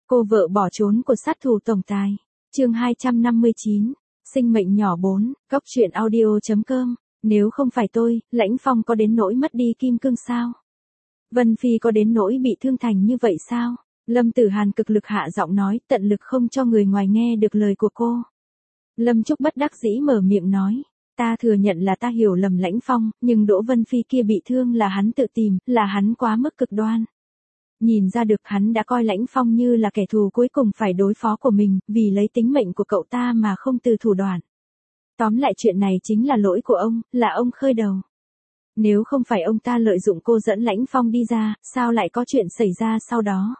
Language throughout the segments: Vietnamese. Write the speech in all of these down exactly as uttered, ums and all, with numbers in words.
Cô vợ bỏ trốn của sát thủ tổng tài. Chương hai trăm năm mươi chín. Sinh mệnh nhỏ bốn. Góc truyện audio chấm com. Nếu không phải tôi, Lãnh Phong có đến nỗi mất đi kim cương sao? Vân Phi có đến nỗi bị thương thành như vậy sao? Lâm Tử Hàn cực lực hạ giọng nói, tận lực không cho người ngoài nghe được lời của cô. Lâm Trúc bất đắc dĩ mở miệng nói, ta thừa nhận là ta hiểu lầm Lãnh Phong, nhưng Đỗ Vân Phi kia bị thương là hắn tự tìm, là hắn quá mức cực đoan. Nhìn ra được hắn đã coi Lãnh Phong như là kẻ thù cuối cùng phải đối phó của mình, vì lấy tính mệnh của cậu ta mà không từ thủ đoạn. Tóm lại chuyện này chính là lỗi của ông, là ông khơi đầu. Nếu không phải ông ta lợi dụng cô dẫn Lãnh Phong đi ra, sao lại có chuyện xảy ra sau đó?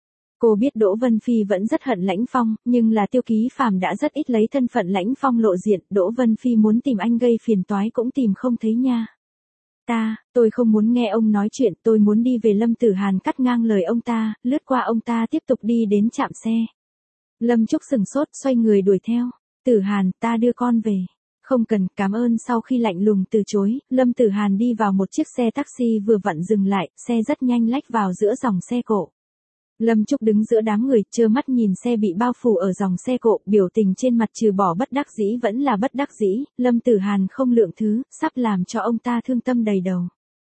Cô biết Đỗ Vân Phi vẫn rất hận Lãnh Phong, nhưng là Tiêu Ký Phàm đã rất ít lấy thân phận Lãnh Phong lộ diện, Đỗ Vân Phi muốn tìm anh gây phiền toái cũng tìm không thấy nha. Ta, tôi không muốn nghe ông nói chuyện, tôi muốn đi về. Lâm Tử Hàn cắt ngang lời ông ta, lướt qua ông ta tiếp tục đi đến trạm xe. Lâm Trúc sừng sốt xoay người đuổi theo. Tử Hàn, ta đưa con về. Không cần, cảm ơn. Sau khi lạnh lùng từ chối, Lâm Tử Hàn đi vào một chiếc xe taxi vừa vặn dừng lại, xe rất nhanh lách vào giữa dòng xe cộ. Lâm Trúc đứng giữa đám người, trơ mắt nhìn xe bị bao phủ ở dòng xe cộ, biểu tình trên mặt trừ bỏ bất đắc dĩ vẫn là bất đắc dĩ, Lâm Tử Hàn không lượng thứ, sắp làm cho ông ta thương tâm đầy đầu.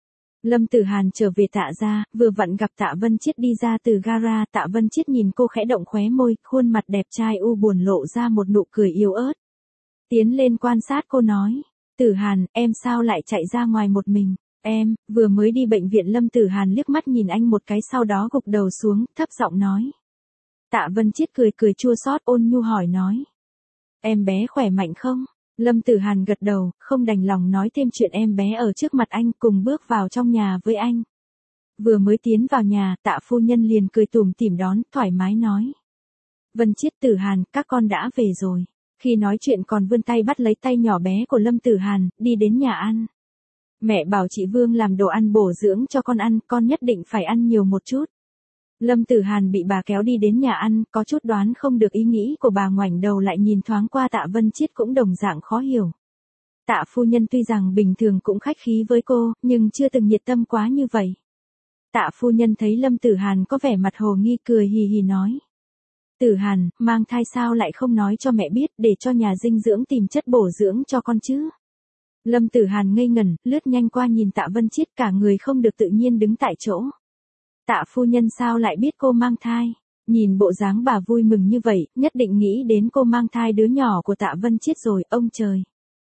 Lâm Tử Hàn trở về Tạ gia, vừa vặn gặp Tạ Vân Chiết đi ra từ gara, Tạ Vân Chiết nhìn cô khẽ động khóe môi, khuôn mặt đẹp trai u buồn lộ ra một nụ cười yếu ớt. Tiến lên quan sát cô nói, Tử Hàn, em sao lại chạy ra ngoài một mình? Em, vừa mới đi bệnh viện. Lâm Tử Hàn liếc mắt nhìn anh một cái sau đó gục đầu xuống, thấp giọng nói. Tạ Vân Chiết cười cười chua xót ôn nhu hỏi nói. Em bé khỏe mạnh không? Lâm Tử Hàn gật đầu, không đành lòng nói thêm chuyện em bé ở trước mặt anh, cùng bước vào trong nhà với anh. Vừa mới tiến vào nhà, Tạ phu nhân liền cười tủm tỉm đón, thoải mái nói. Vân Chiết, Tử Hàn, các con đã về rồi. Khi nói chuyện còn vươn tay bắt lấy tay nhỏ bé của Lâm Tử Hàn, đi đến nhà ăn. Mẹ bảo chị Vương làm đồ ăn bổ dưỡng cho con ăn, con nhất định phải ăn nhiều một chút. Lâm Tử Hàn bị bà kéo đi đến nhà ăn, có chút đoán không được ý nghĩ của bà, ngoảnh đầu lại nhìn thoáng qua Tạ Vân Chiết cũng đồng dạng khó hiểu. Tạ phu nhân tuy rằng bình thường cũng khách khí với cô, nhưng chưa từng nhiệt tâm quá như vậy. Tạ phu nhân thấy Lâm Tử Hàn có vẻ mặt hồ nghi, cười hì hì nói. Tử Hàn, mang thai sao lại không nói cho mẹ biết, để cho nhà dinh dưỡng tìm chất bổ dưỡng cho con chứ? Lâm Tử Hàn ngây ngẩn, lướt nhanh qua nhìn Tạ Vân Chiết, cả người không được tự nhiên đứng tại chỗ. Tạ phu nhân sao lại biết cô mang thai? Nhìn bộ dáng bà vui mừng như vậy, nhất định nghĩ đến cô mang thai đứa nhỏ của Tạ Vân Chiết rồi, ông trời.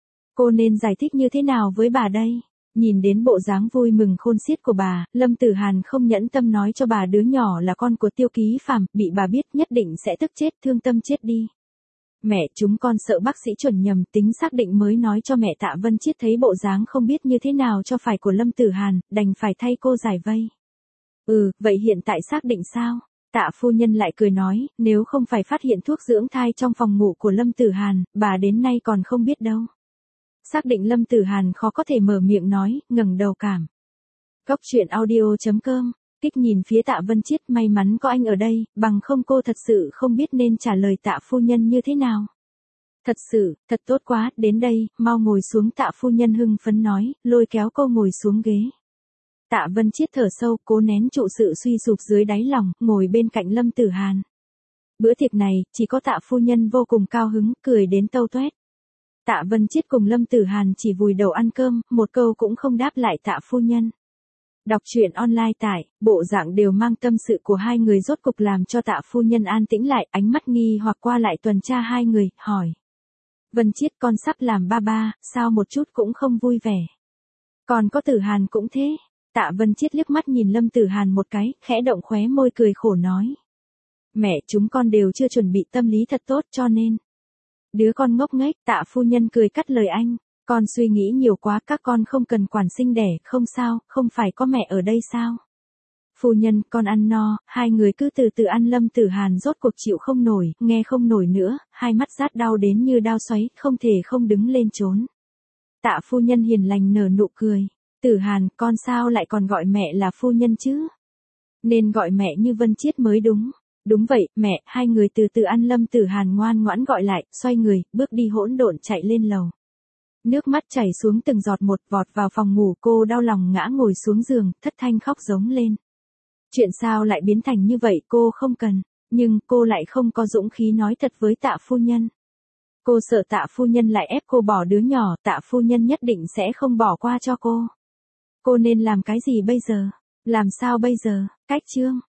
Cô nên giải thích như thế nào với bà đây? Nhìn đến bộ dáng vui mừng khôn xiết của bà, Lâm Tử Hàn không nhẫn tâm nói cho bà đứa nhỏ là con của Tiêu Ký Phàm, bị bà biết nhất định sẽ tức chết, thương tâm chết đi. Mẹ, chúng con sợ bác sĩ chuẩn nhầm, tính xác định mới nói cho mẹ. Tạ Vân Chiết thấy bộ dáng không biết như thế nào cho phải của Lâm Tử Hàn, đành phải thay cô giải vây. Ừ, vậy hiện tại xác định sao? Tạ phu nhân lại cười nói, nếu không phải phát hiện thuốc dưỡng thai trong phòng ngủ của Lâm Tử Hàn, bà đến nay còn không biết đâu. Xác định. Lâm Tử Hàn khó có thể mở miệng nói, ngẩng đầu cảm. Góc truyện audio chấm com. Kích nhìn phía Tạ Vân Chiết, may mắn có anh ở đây, bằng không cô thật sự không biết nên trả lời Tạ phu nhân như thế nào. Thật sự, thật tốt quá, đến đây, mau ngồi xuống. Tạ phu nhân hưng phấn nói, lôi kéo cô ngồi xuống ghế. Tạ Vân Chiết thở sâu, cố nén trụ sự suy sụp dưới đáy lòng, ngồi bên cạnh Lâm Tử Hàn. Bữa tiệc này, chỉ có Tạ phu nhân vô cùng cao hứng, cười đến tâu toét. Tạ Vân Chiết cùng Lâm Tử Hàn chỉ vùi đầu ăn cơm, một câu cũng không đáp lại Tạ phu nhân. Đọc truyện online tại, bộ dạng đều mang tâm sự của hai người rốt cục làm cho Tạ phu nhân an tĩnh lại, ánh mắt nghi hoặc qua lại tuần tra hai người, hỏi. Vân Chiết, con sắp làm ba ba, sao một chút cũng không vui vẻ? Còn có Tử Hàn cũng thế. Tạ Vân Chiết liếc mắt nhìn Lâm Tử Hàn một cái, khẽ động khóe môi cười khổ nói. Mẹ, chúng con đều chưa chuẩn bị tâm lý thật tốt cho nên. Đứa con ngốc nghếch. Tạ phu nhân cười cắt lời anh. Con suy nghĩ nhiều quá, các con không cần quản sinh đẻ, không sao, không phải có mẹ ở đây sao? Phu nhân, con ăn no, hai người cứ từ từ ăn. Lâm Tử Hàn rốt cuộc chịu không nổi, nghe không nổi nữa, hai mắt rát đau đến như đao xoáy, không thể không đứng lên trốn. Tạ phu nhân hiền lành nở nụ cười. Tử Hàn, con sao lại còn gọi mẹ là phu nhân chứ? Nên gọi mẹ như Vân Chiết mới đúng. Đúng vậy, mẹ. Hai người từ từ ăn. Lâm Tử Hàn ngoan ngoãn gọi lại, xoay người, bước đi hỗn độn chạy lên lầu. Nước mắt chảy xuống từng giọt một, vọt vào phòng ngủ, cô đau lòng ngã ngồi xuống giường, thất thanh khóc giống lên. Chuyện sao lại biến thành như vậy, cô không cần. Nhưng cô lại không có dũng khí nói thật với Tạ phu nhân. Cô sợ Tạ phu nhân lại ép cô bỏ đứa nhỏ, Tạ phu nhân nhất định sẽ không bỏ qua cho cô. Cô nên làm cái gì bây giờ? Làm sao bây giờ? Cách Trương